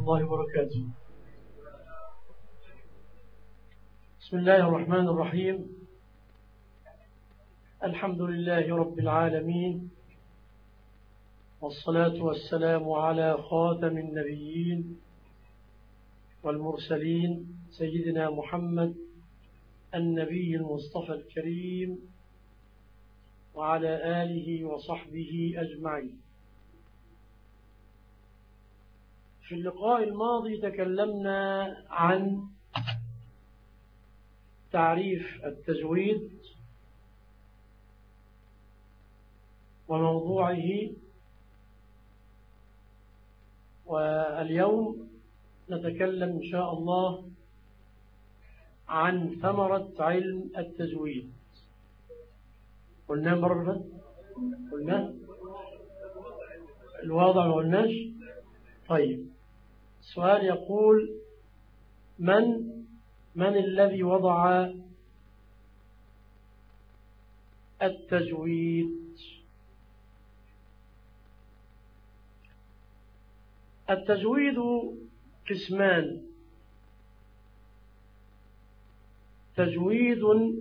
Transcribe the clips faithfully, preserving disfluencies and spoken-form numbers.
الله وبركاته. بسم الله الرحمن الرحيم. الحمد لله رب العالمين، والصلاة والسلام على خاتم النبيين والمرسلين سيدنا محمد النبي المصطفى الكريم وعلى آله وصحبه أجمعين. في اللقاء الماضي تكلمنا عن تعريف التجويد وموضوعه، واليوم نتكلم إن شاء الله عن ثمرة علم التجويد. قلنا مرة قلنا الواضع ما قلناش. طيب، السؤال يقول: من من الذي وضع التجويد؟ التجويد قسمان: تجويد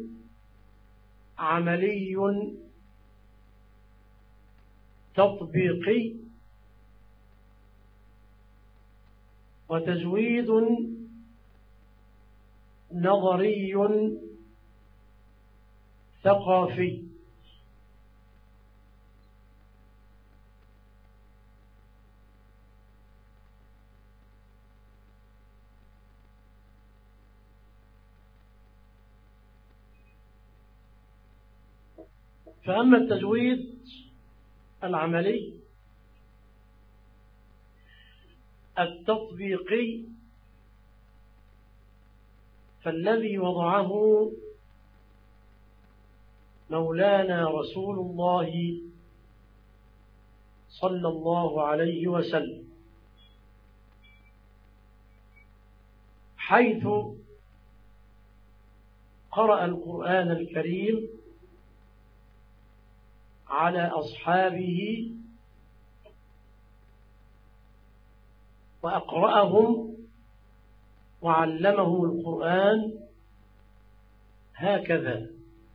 عملي تطبيقي، وتجويد نظري ثقافي. فأما التجويد العملي التطبيقي فالذي وضعه مولانا رسول الله صلى الله عليه وسلم، حيث قرأ القرآن الكريم على أصحابه وأقرأهم وعلمهم القرآن هكذا،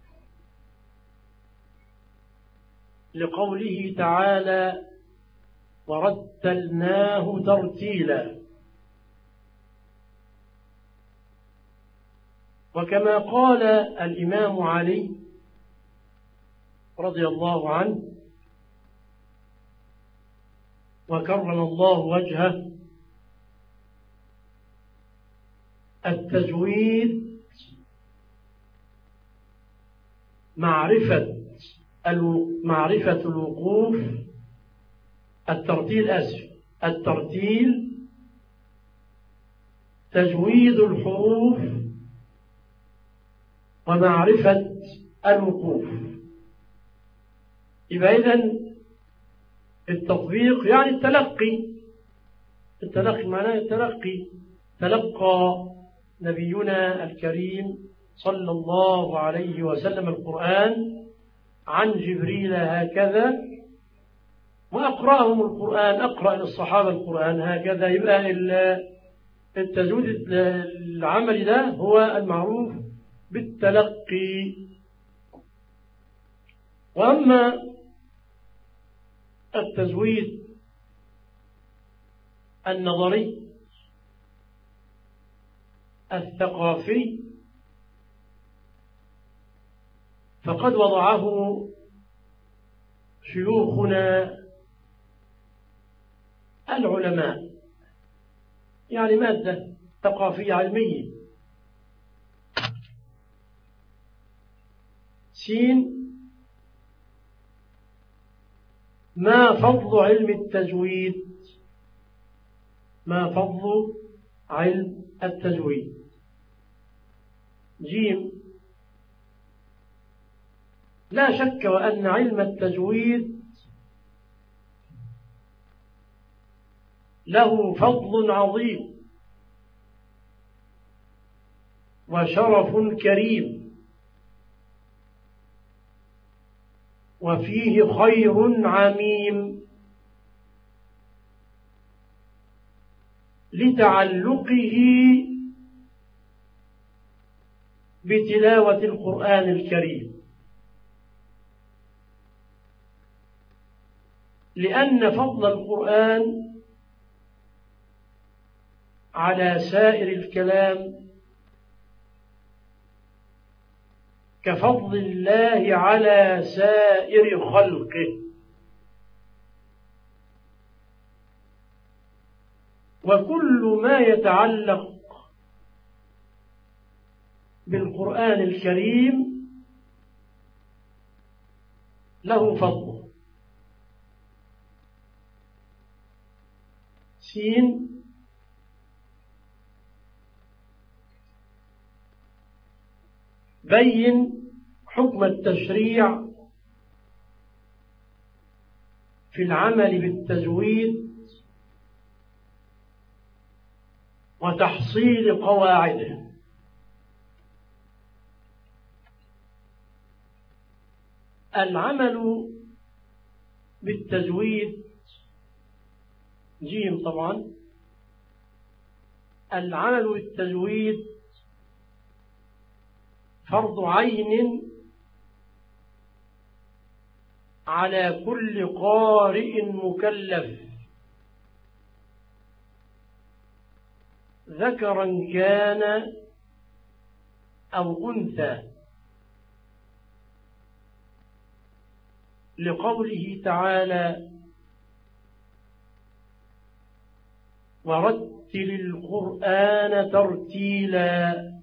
لقوله تعالى: ورتلناه ترتيلا. وكما قال الإمام علي رضي الله عنه وكرم الله وجهه: التجويد معرفة معرفة الوقوف الترتيل أسف الترتيل تجويد الحروف ومعرفة الوقوف. يبقى إذن التطبيق يعني التلقي. التلقي معناه التلقي. تلقى نبينا الكريم صلى الله عليه وسلم القرآن عن جبريل هكذا، وأقرأهم القرآن، أقرأ للصحابة القرآن هكذا. يبقى التجويد العملي ده هو المعروف بالتلقي. وأما التجويد النظري الثقافي فقد وضعه شيوخنا العلماء، يعني مادة ثقافية علمية. سين: ما فضل علم التجويد؟ ما فضل علم التجويد؟ جيم: لا شك وأن علم التجويد له فضل عظيم وشرف كريم، وفيه خير عميم، لتعلقه بتلاوة القرآن الكريم، لأن فضل القرآن على سائر الكلام كفضل الله على سائر خلقه، وكل ما يتعلق بالقرآن الكريم له فضل. سين بين حكم التشريع في العمل بالتجويد وتحصيل قواعده. العمل بالتجويد جيم طبعا. العمل بالتجويد فرض عين على كل قارئ مكلف ذكرا كان أو أنثى، لقوله تعالى: ورتل القرآن ترتيلا.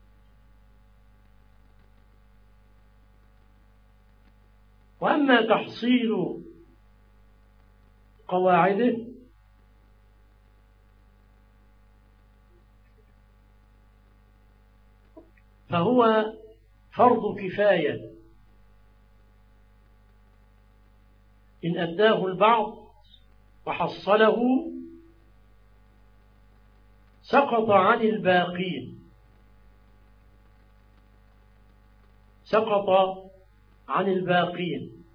وأما تحصيل قواعده فهو فرض كفاية، إن أداه البعض وحصله سقط عن الباقين، سقط عن الباقين،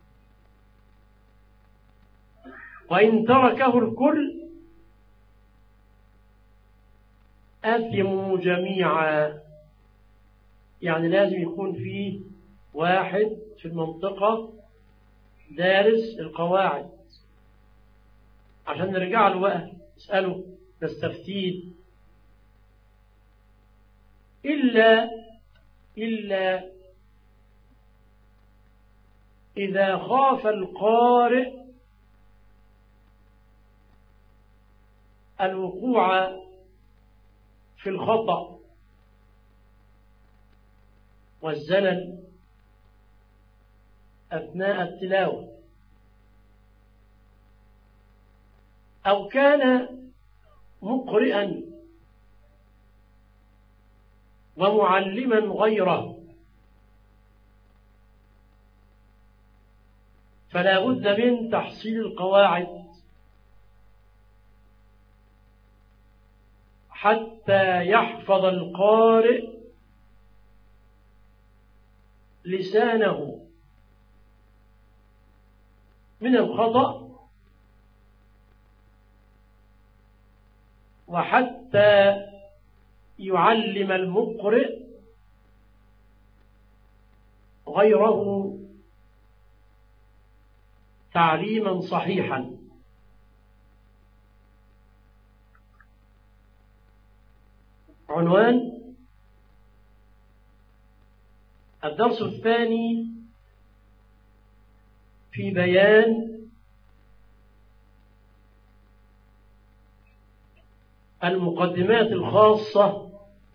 وإن تركه الكل أثموا جميعا. يعني لازم يكون فيه واحد في المنطقة دارس القواعد عشان نرجع له بقى نسأله نستفتيه. إلا إلا إذا خاف القارئ الوقوع في الخطأ والزلل أثناء التلاوة، أو كان مقرئا ومعلما غيره، فلا بد من تحصيل القواعد حتى يحفظ القارئ لسانه من الخطأ، وحتى يعلم المقرئ غيره تعليما صحيحا. عنوان الدرس الثاني في بيان المقدمات الخاصة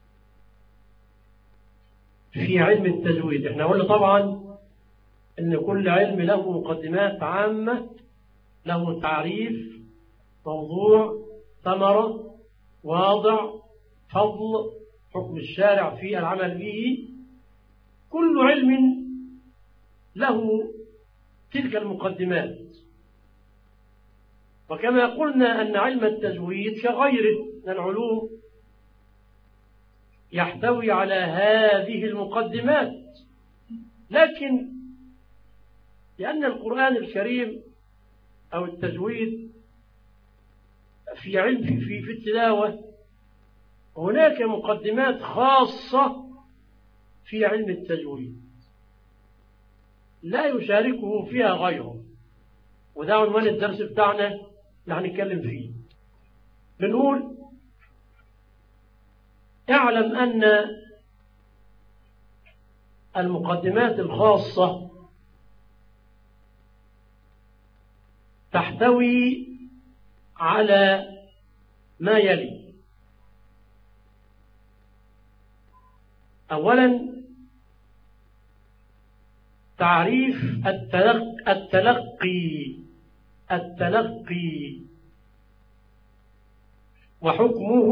في علم التجويد. احنا قلنا طبعا ان كل علم له مقدمات عامة، له تعريف، موضوع، ثمرة، واضع، فضل، حكم الشارع في العمل به. كل علم له تلك المقدمات. وكما قلنا أن علم التجويد كغيره من العلوم يحتوي على هذه المقدمات، لكن لأن القرآن الكريم أو التجويد في علم في, في, في التلاوة هناك مقدمات خاصة في علم التجويد لا يشاركه فيها غيره، وده عنوان الدرس بتاعنا اللي هنتكلم فيه. بنقول اعلم أن المقدمات الخاصة تحتوي على ما يلي: أولا تعريف التلقي التلقي, التلقي وحكمه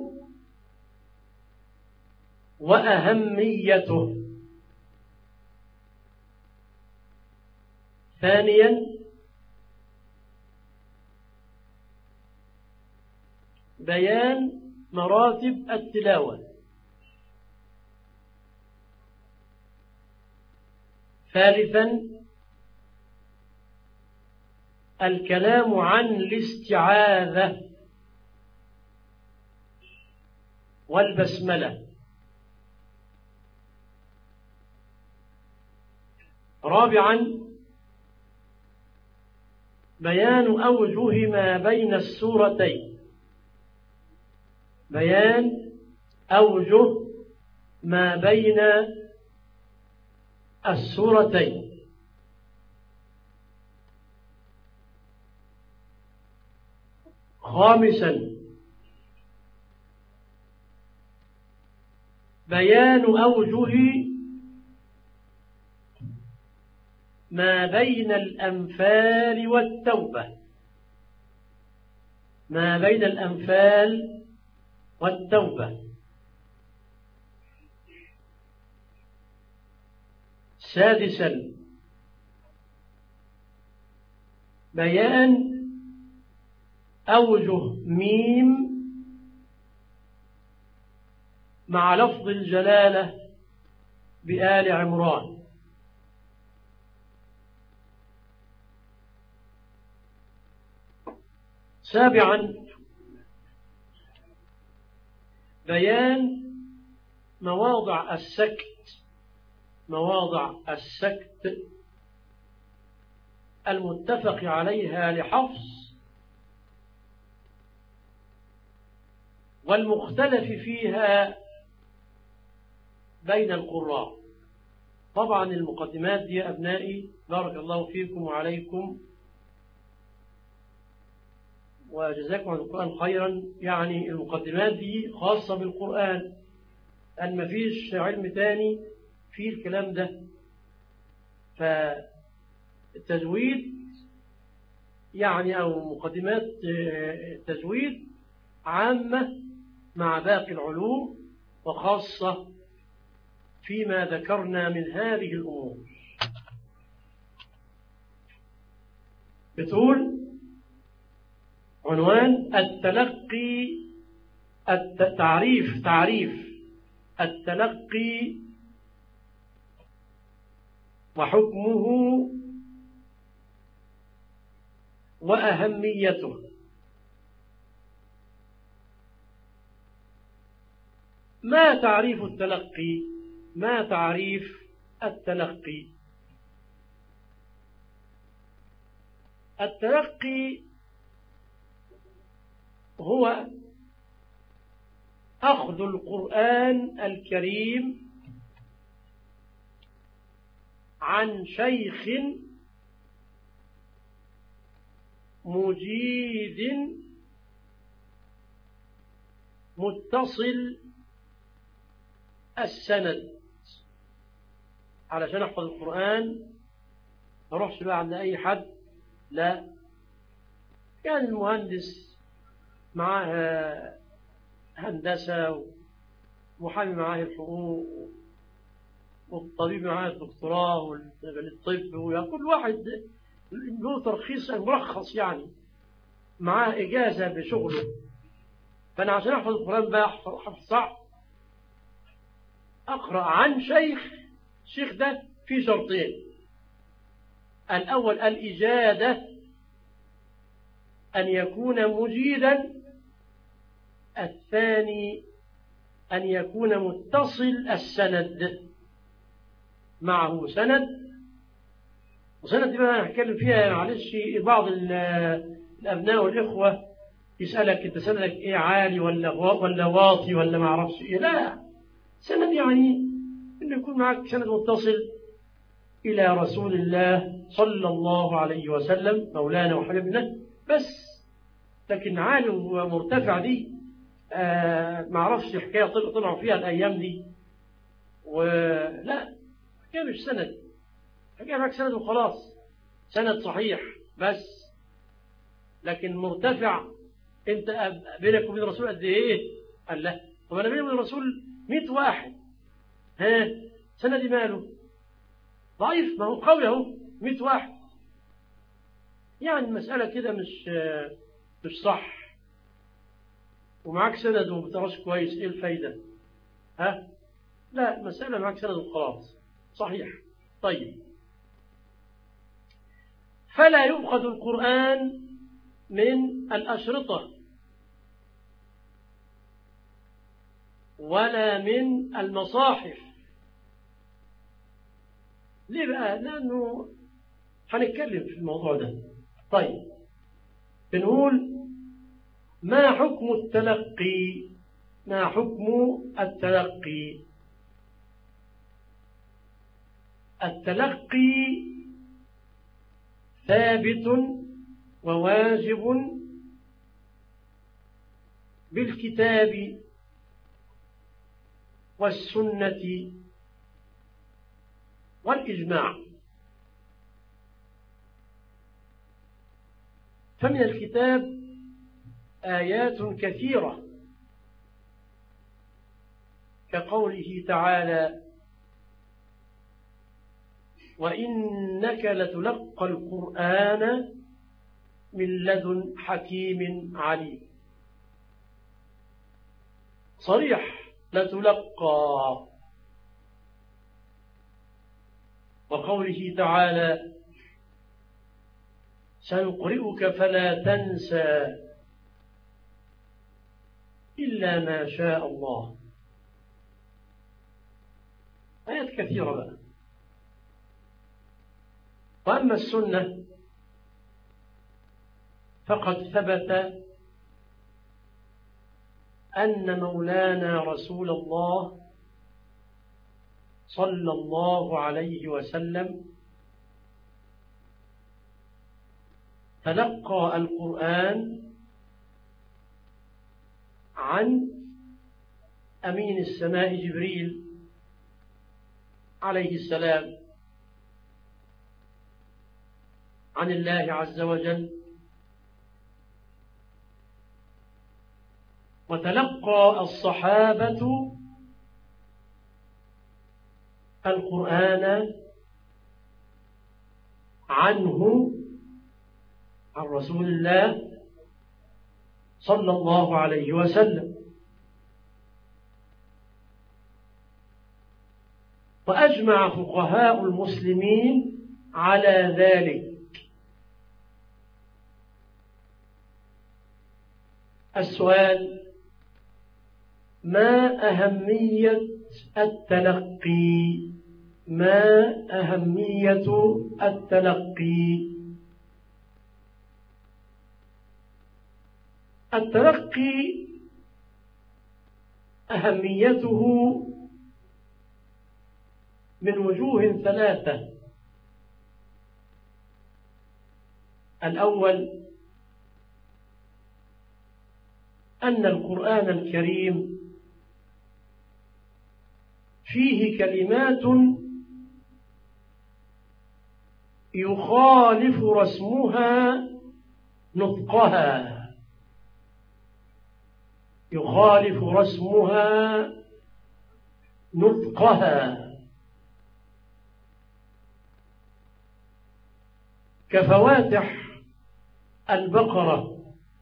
وأهميته. ثانيا بيان مراتب التلاوة. ثالثا الكلام عن الاستعاذة والبسملة. رابعا بيان أوجه ما بين السورتين، بيان أوجه ما بين السورتين. خامسا بيان أوجه ما بين الأنفال والتوبة، ما بين الأنفال والتوبة. سادسا بيان أوجه ميم مع لفظ الجلالة بآل عمران. سابعا بيان مواضع السكت، مواضع السكت المتفق عليها لحفص والمختلف فيها بين القراء. طبعا المقدمات دي يا أبنائي بارك الله فيكم وعليكم وجزاكم عن القرآن خيرا، يعني المقدمات دي خاصة بالقرآن، أن ما فيش علم تاني في الكلام ده. فالتجويد يعني أو مقدمات التجويد عامة مع باقي العلوم، وخاصة فيما ذكرنا من هذه الأمور. بتقول عنوان التلقي التعريف تعريف التلقي وحكمه وأهميته. ما تعريف التلقي؟ ما تعريف التلقي؟ التلقي هو أخذ القرآن الكريم عن شيخ مجيد متصل السند. علشان أحفظ القرآن ما أروحش بقى عند أي حد، لا، يعني المهندس معاه هندسة ومحامي معاه الحقوق والطبيب معاه الدكتوراه والطب، وكل واحد له ترخيص مرخص يعني معاه إجازة بشغله. فأنا عشان أحفظ القرآن بقى حفظ صح أقرأ عن شيخ. الشيخ ده في شرطين: الأول الإجادة أن يكون مجيدا، الثاني أن يكون متصل السند، معه سند. وسند دي بقى هنتكلم فيها معلش. بعض الأبناء والإخوة يسألك أنت سندك إيه، عالي ولا ولا واطي ولا ما أعرفش إيه. لا، سند يعني إنه يكون معك سند متصل إلى رسول الله صلى الله عليه وسلم مولانا وحبيبنا بس. لكن عالي ومرتفع دي آه ما أعرفش حكاية طلعوا فيها الأيام دي، ولا حكاية مش سند، حكاية معك سند وخلاص، سند صحيح بس. لكن مرتفع، أنت بينك وبين الرسول قد إيه؟ قال لا، طب أنا بيني وبين الرسول مئة واحد، ها سندي ماله؟ ضعيف، ما هو قوي أهو، مئة واحد. يعني المسألة كده مش مش صح. ومعاك سند وما بتعرفش كويس، إيه الفايدة؟ ها؟ لا، مسألة معاك سند وخلاص، صحيح. طيب، فلا يؤخذ القرآن من الأشرطة ولا من المصاحف. ليه بقى؟ لأنه هنتكلم في الموضوع ده. طيب، بنقول ما حكم التلقي؟ ما حكم التلقي؟ التلقي ثابت وواجب بالكتاب والسنة والإجماع. فمن الكتاب آيات كثيرة كقوله تعالى: وإنك لتلقى القرآن من لدن حكيم عليم. صريح، لتلقى. وقوله تعالى: سنقرئك فلا تنسى إلا ما شاء الله. آيات كثيرة بقى. وأما السنة فقد ثبت أن مولانا رسول الله صلى الله عليه وسلم تلقى القرآن عن أمين السماء جبريل عليه السلام عن الله عز وجل، وتلقى الصحابة القرآن عنه عن رسول الله صلى الله عليه وسلم. وأجمع فقهاء المسلمين على ذلك. السؤال: ما أهمية التلقي؟ ما أهمية التلقي؟ التلقي أهميته من وجوه ثلاثة. الأول: أن القرآن الكريم فيه كلمات يخالف رسمها نطقها، يخالف رسمها نطقها، كفواتح البقرة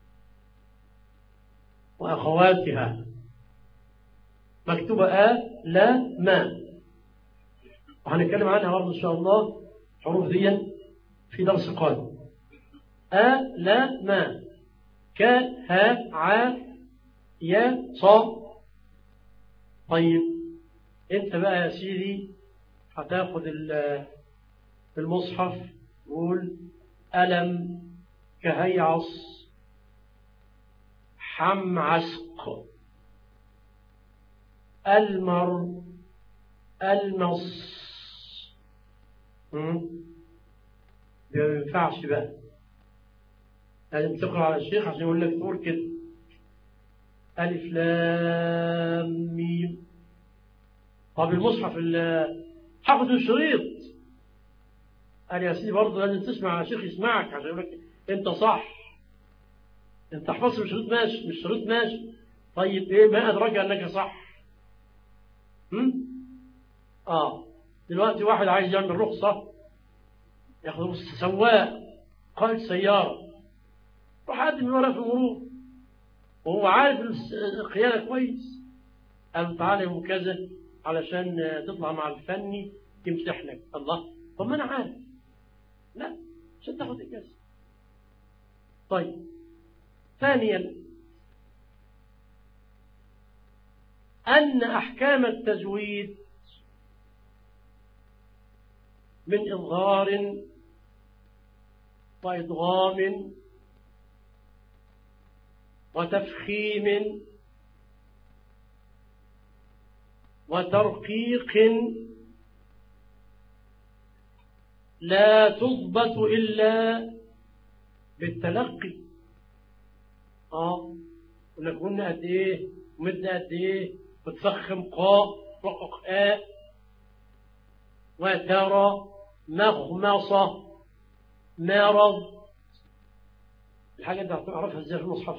وأخواتها مكتوبة آ لا ما، وهنتكلم عنها برضه إن شاء الله حروف دي في درس قادم. آ لا ما ك ها ع يا صا. طيب انت بقى يا سيدي هتاخد المصحف قول ألم كهيعص حمعسق المر المص. ما ينفعش بقى، لازم تقرأ على الشيخ عشان يقول لك تقول كده ألف لام ميم. طب المصحف حافظ الشريط قال يا سيدي برضه لازم تسمع على الشيخ يسمعك عشان يقول لك أنت صح، أنت حفظت الشريط ماشي مش شريط ماشي. طيب إيه ما أدرك أنك صح؟ هم؟ آه دلوقتي واحد عايز يعمل رخصة ياخد سواق قائد سيارة روح قدم ورقة في المرور وهو عارف القيادة كويس، قال تعالى يوم كذا علشان تطلع مع الفني يمتحنك. الله، طب ما أنا عارف. لا عشان تاخد إجازة. طيب ثانيا أن أحكام التجويد من إظهار وإدغام وتفخيم وترقيق لا تضبط إلا بالتلقي. اه يقول لك قلنا قد ايه ومد قد ايه وتفخم قاء رقق آ وترى مخمصة مرض. الحاجة دي هتعرفها ازاي في المصحف؟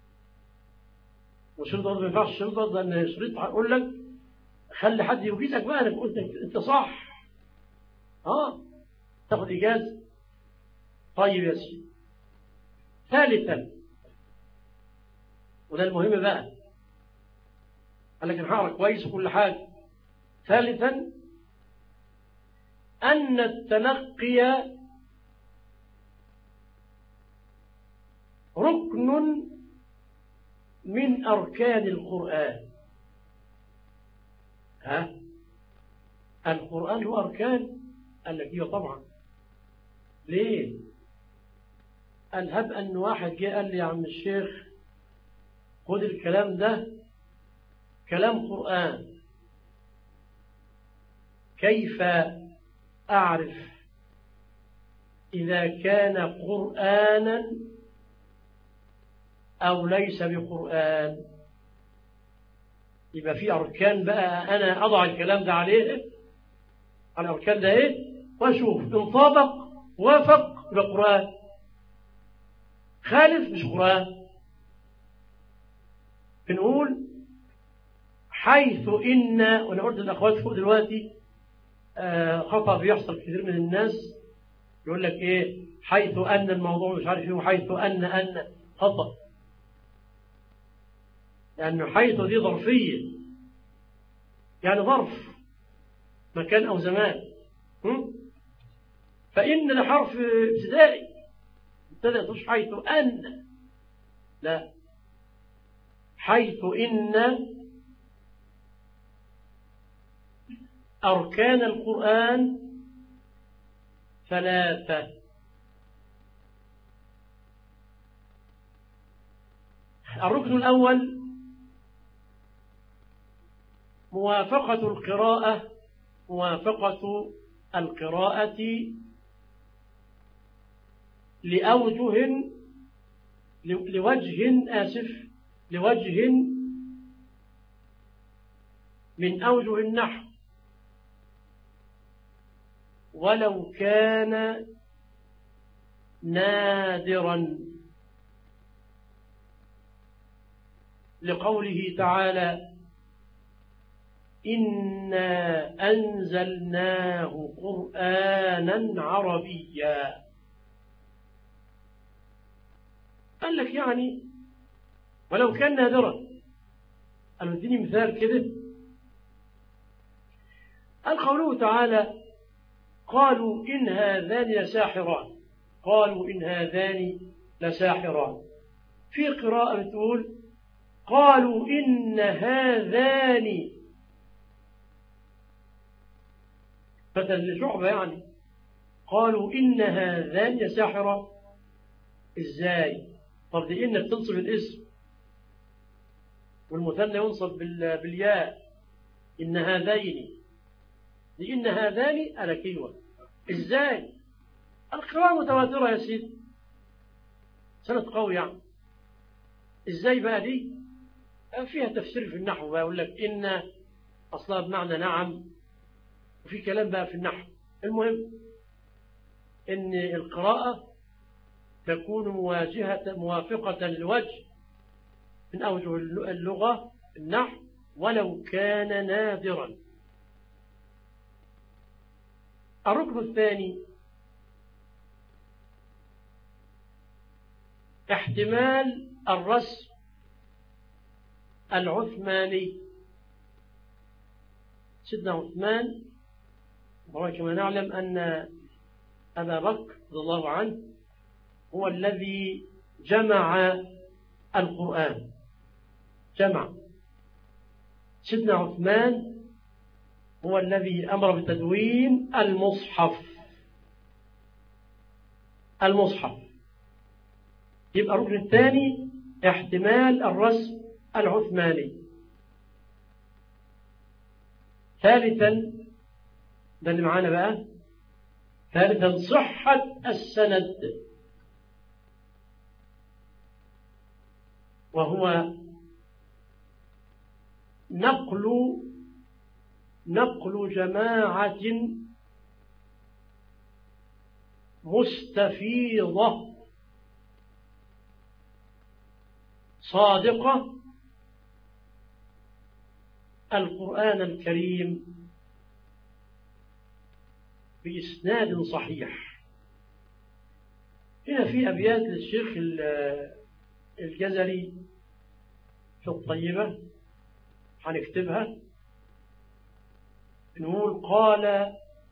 وشريط برضه ما ينفعش شريط برضه لأن شريط هقول لك خلي حد يوجدك بقى انك قلت انت صح. اه تاخد إجازة. طيب يا سيدي ثالثا وده المهم بقى قال لك الحقرة كويس وكل حاجة. ثالثا أن التلقي ركن من أركان القرآن. ها القرآن له أركان؟ قال لك ايوه طبعا. ليه؟ قال هب أن واحد جه قال لي يا عم الشيخ خد الكلام ده كلام قرآن، كيف أعرف إذا كان قرآنا أو ليس بقرآن؟ يبقى في أركان بقى أنا أضع الكلام ده عليه على الأركان ده إيه وأشوف إن طابق وافق بقرآن، خالف مش قرآن. بنقول حيث إن وأنا قلت للأخوات فوق دلوقتي آه خطأ بيحصل كثير من الناس يقول لك إيه حيث أن الموضوع مش عارف إيه وحيث أن أن خطأ، لأنه حيث دي ظرفية يعني ظرف مكان أو زمان. فإن ده حرف ابتدائي ابتدأ تقولش حيث أن، لا حيث إن أركان القرآن ثلاثة. الركن الأول موافقة القراءة موافقة القراءة لأوجه لوجه آسف لوجه من أوجه النحو ولو كان نادرا، لقوله تعالى إنا أنزلناه قرآنا عربيا. قال لك يعني ولو كان نادرا. قال اديني مثال كده. قال قوله تعالى قالوا إن هذان لساحران قالوا إن هذان لساحران في قراءة بتقول قالوا إن هذان، مثل شعبة يعني، قالوا إن هذان يا ساحرة. إزاي؟ طب دي إنك تنصب الاسم والمثنى ينصب بالياء، إن هذين، دي إن هذان ألكيوة. إزاي؟ القراءة متواترة يا سيدي، سند قوي يعني. إزاي بقى دي؟ فيها تفسير في النحو بقى، يقول لك إن أصلها بمعنى نعم، وفي كلام بقى في النحو. المهم إن القراءة تكون مواجهة موافقة للوجه من أوجه اللغة النحو ولو كان نادرا. الركن الثاني احتمال الرسم العثماني. سيدنا عثمان كما نعلم أن أبا بكر رضي الله عنه هو الذي جمع القرآن، جمع. سيدنا عثمان هو الذي أمر بتدوين المصحف، المصحف. يبقى الركن الثاني احتمال الرسم العثماني. ثالثا، ده اللي معانا بقى، ثالثا صحة السند، وهو نقل نقل جماعة مستفيضة صادقة القرآن الكريم بإسناد صحيح. هنا في أبيات للشيخ الجزري في الطيبة هنكتبها، نقول قال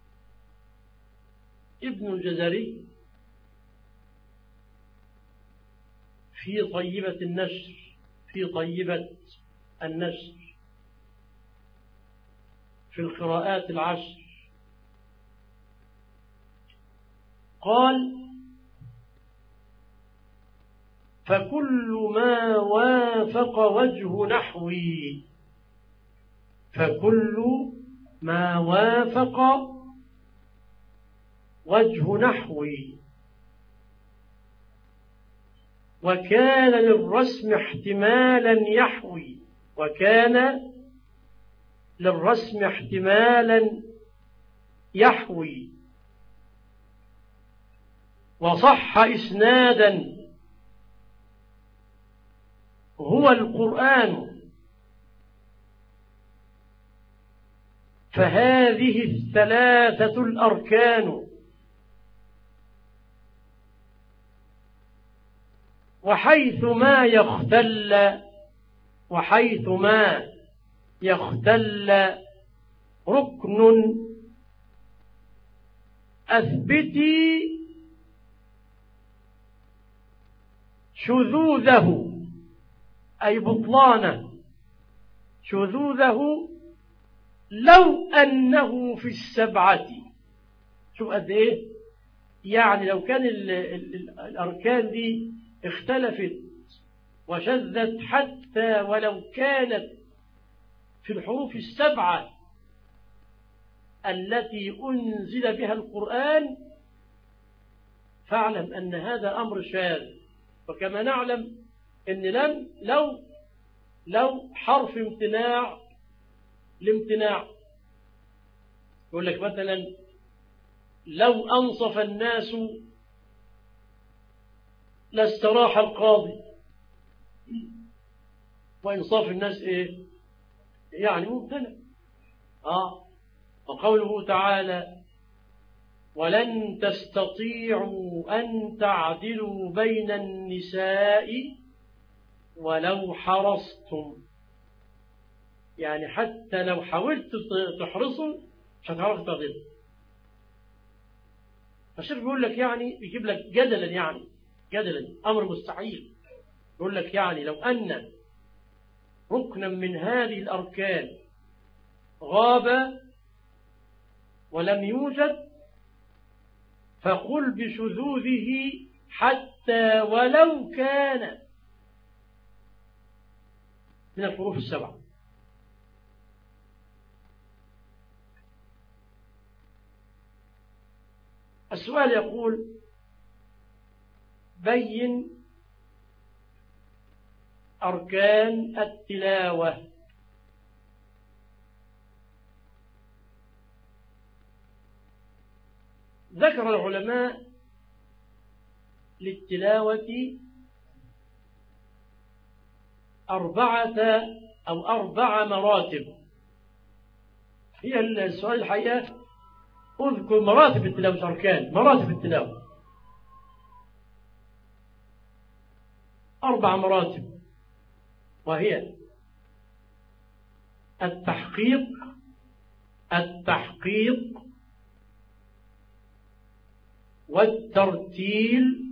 ابن الجزري في طيبة النشر، في طيبة النشر في القراءات العشر، قال فكل ما وافق وجه نحوي، فكل ما وافق وجه نحوي وكان للرسم احتمالا يحوي، وكان للرسم احتمالا يحوي وصح إسنادا هو القرآن، فهذه الثلاثة الأركان. وحيث ما يختل وحيث ما يختل ركن أثبتي شذوذه، أي بطلانه، شذوذه لو أنه في السبعة. شوف قد إيه يعني، لو كان ال ال ال الأركان دي اختلفت وشذت حتى ولو كانت في الحروف السبعة التي أنزل بها القرآن، فاعلم أن هذا أمر شاذ. وكما نعلم أن لم لو لو حرف امتناع لامتناع، يقول لك مثلا لو أنصف الناس لاستراح القاضي، وإنصاف الناس إيه؟ يعني ممتنع. آه وقوله تعالى ولن تستطيعوا أن تعدلوا بين النساء ولو حرصتم، يعني حتى لو حاولت تحرصوا مش هتعرفوا تعدلوا. فالشيخ بيقول لك يعني، بيجيب لك جدلا، يعني جدلا أمر مستحيل يقول لك يعني لو أن ركنا من هذه الأركان غاب ولم يوجد فقل بشذوذه حتى ولو كان من الحروف السبعة. السؤال يقول بين أركان التلاوة. ذكر العلماء للتلاوة أربعة أو أربع مراتب. هي السؤال الحقيقة أذكر مراتب التلاوة، أركان مراتب التلاوة أربع مراتب، وهي التحقيق التحقيق والترتيل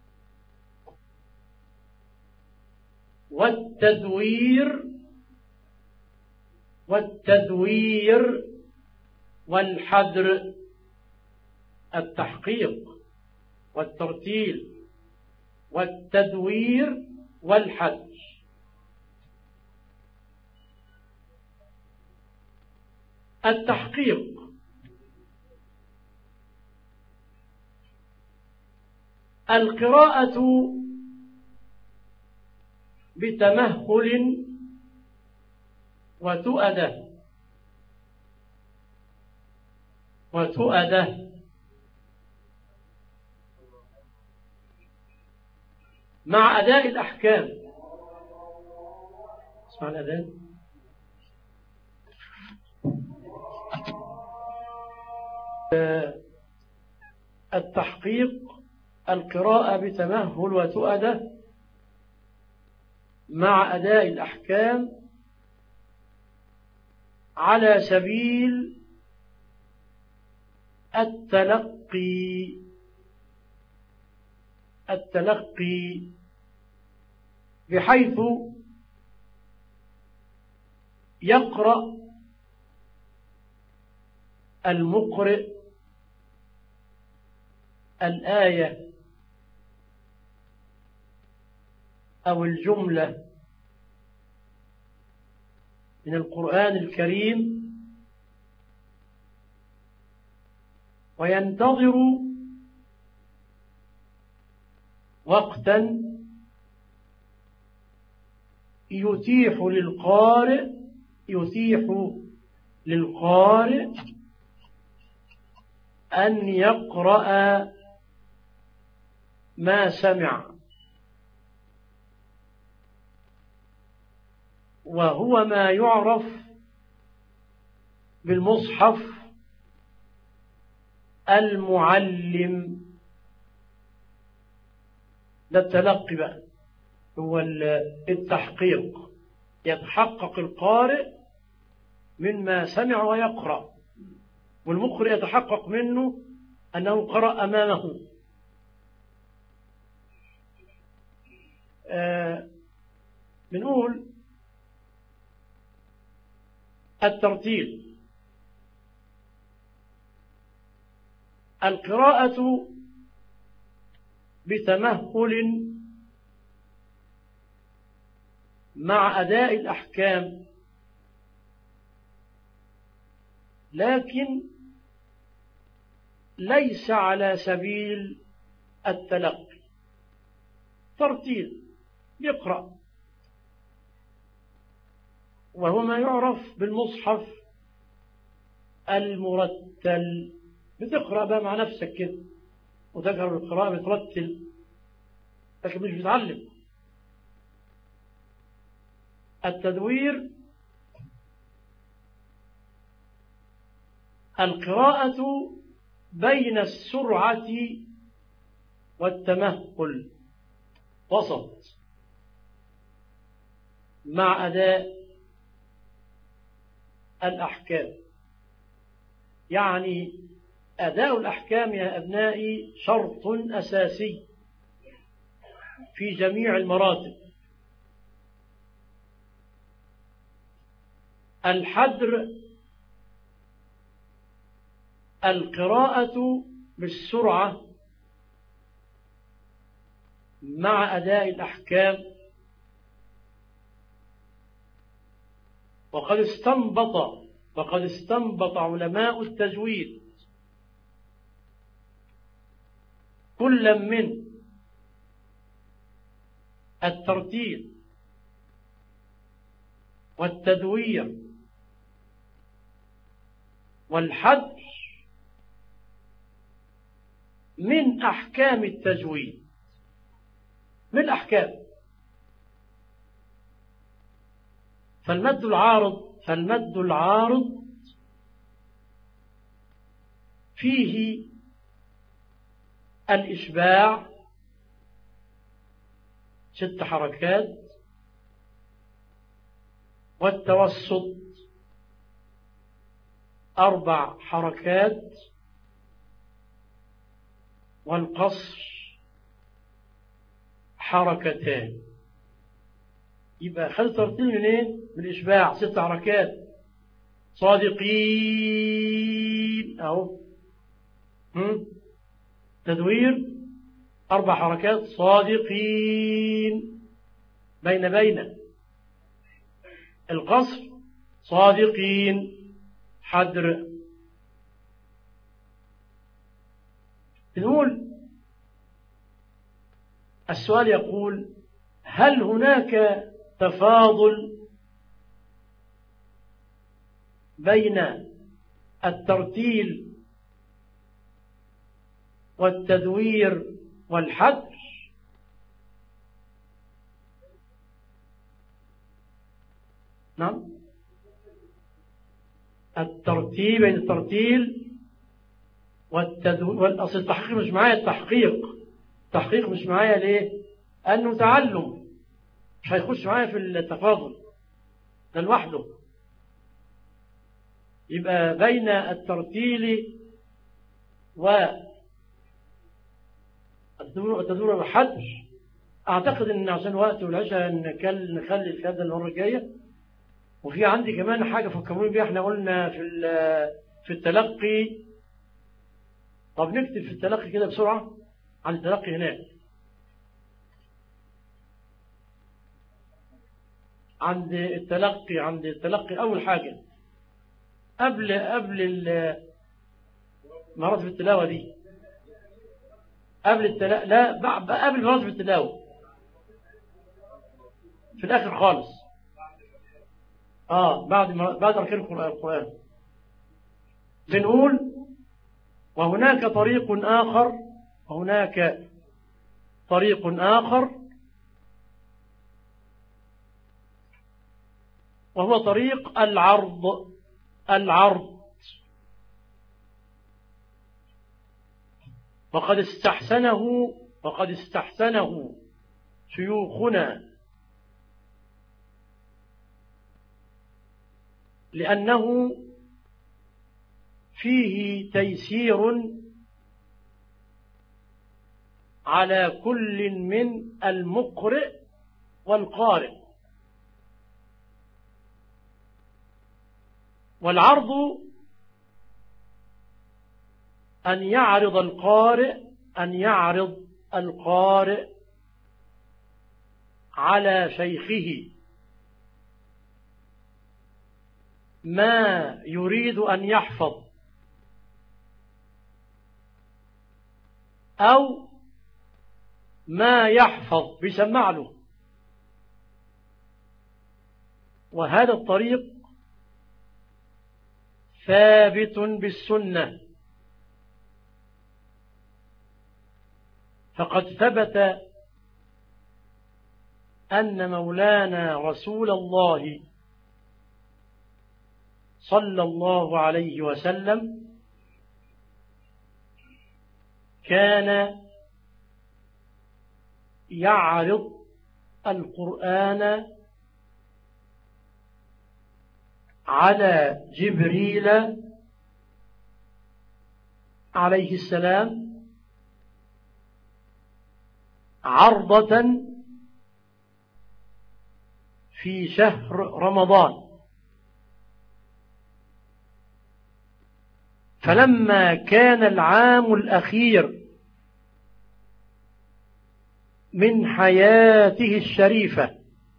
والتدوير والتدوير والحذر. التحقيق والترتيل والتدوير والحذر. التحقيق القراءة بتمهل وتؤدة وتؤدة مع أداء الأحكام. اسمع الأذان. التحقيق القراءة بتمهل وتؤدة مع أداء الأحكام على سبيل التلقي التلقي بحيث يقرأ المقرئ الآية أو الجملة من القرآن الكريم وينتظر وقتا يتيح للقارئ يتيح للقارئ أن يقرأ ما سمع، وهو ما يعرف بالمصحف المعلم. ده التلقي بقى، هو التحقيق، يتحقق القارئ مما سمع ويقرأ، والمقرئ يتحقق منه أنه قرأ أمامه. آه بنقول الترتيل القراءة بتمهل مع أداء الأحكام، لكن ليس على سبيل التلقي. ترتيل يقرأ، وهو ما يعرف بالمصحف المرتل. بتقرأ بقى مع نفسك كده وتجهر بالقراءة، بترتل لكن مش بتعلم. التدوير القراءة بين السرعة والتمهل، وسط مع أداء الأحكام. يعني أداء الأحكام يا أبنائي شرط أساسي في جميع المراتب. الحدر القراءة بالسرعة مع أداء الأحكام. وقد استنبط وقد استنبط علماء التجويد كل من الترتيل والتدوير والحدر من أحكام التجويد، من الأحكام. فالمد العارض فالمد العارض فيه الإشباع ست حركات، والتوسط أربع حركات، والقصر حركتان. يبقى خد ترتيب منين؟ من الإشباع ست حركات. صادقين أهو. تدوير أربع حركات. صادقين بين بين. القصر صادقين حدر. نقول السؤال يقول: هل هناك تفاضل بين الترتيل والتدوير والحدر؟ نعم، الترتيب بين الترتيل والتدوير والأصل. التحقيق مش معايا. التحقيق التحقيق مش معايا ليه؟ أنه تعلم، مش هيخش معايا في التفاضل ده لوحده. يبقى بين الترتيل والتدوير والحدر. أعتقد أن عشان وقت والعشاء نخلي الكلام ده المرة الجاية. وفي عندي كمان حاجة فكروني بيها. احنا قلنا في في التلقي. طب نكتب في التلقي كده بسرعة عن التلقي هناك. عند التلقي عند التلقي أول حاجة قبل قبل مراتب التلاوة دي. قبل التلاوة لا قبل مراتب التلاوة في الآخر خالص. آه بعد بعد أركان القرآن بنقول: وهناك طريق آخر وهناك طريق آخر وهو طريق العرض. العرض وقد استحسنه وقد استحسنه شيوخنا، لأنه فيه تيسير على كل من المقرئ والقارئ. والعرض أن يعرض القارئ أن يعرض القارئ على شيخه ما يريد أن يحفظ، أو ما يحفظ بيسمع له. وهذا الطريق ثابت بالسنة. فقد ثبت أن مولانا رسول الله صلى الله عليه وسلم كان يعرض القرآن على جبريل عليه السلام عرضة في شهر رمضان. فلما كان العام الأخير من حياته الشريفة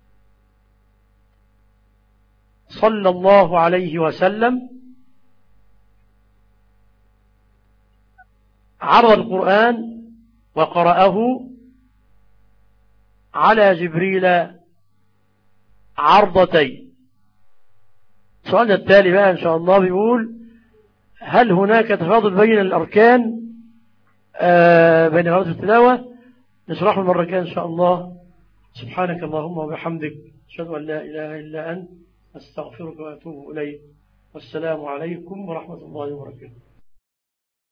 صلى الله عليه وسلم عرض القرآن وقرأه على جبريل عرضتين. سؤالنا التالي بقى إن شاء الله بيقول: هل هناك تفاضل بين الأركان آه بين غرض التلاوة؟ نشرحه المرة الجاية إن شاء الله. سبحانك اللهم وبحمدك، أشهد أن لا إله إلا أنت، أستغفرك وأتوب إليك، والسلام عليكم ورحمة الله وبركاته.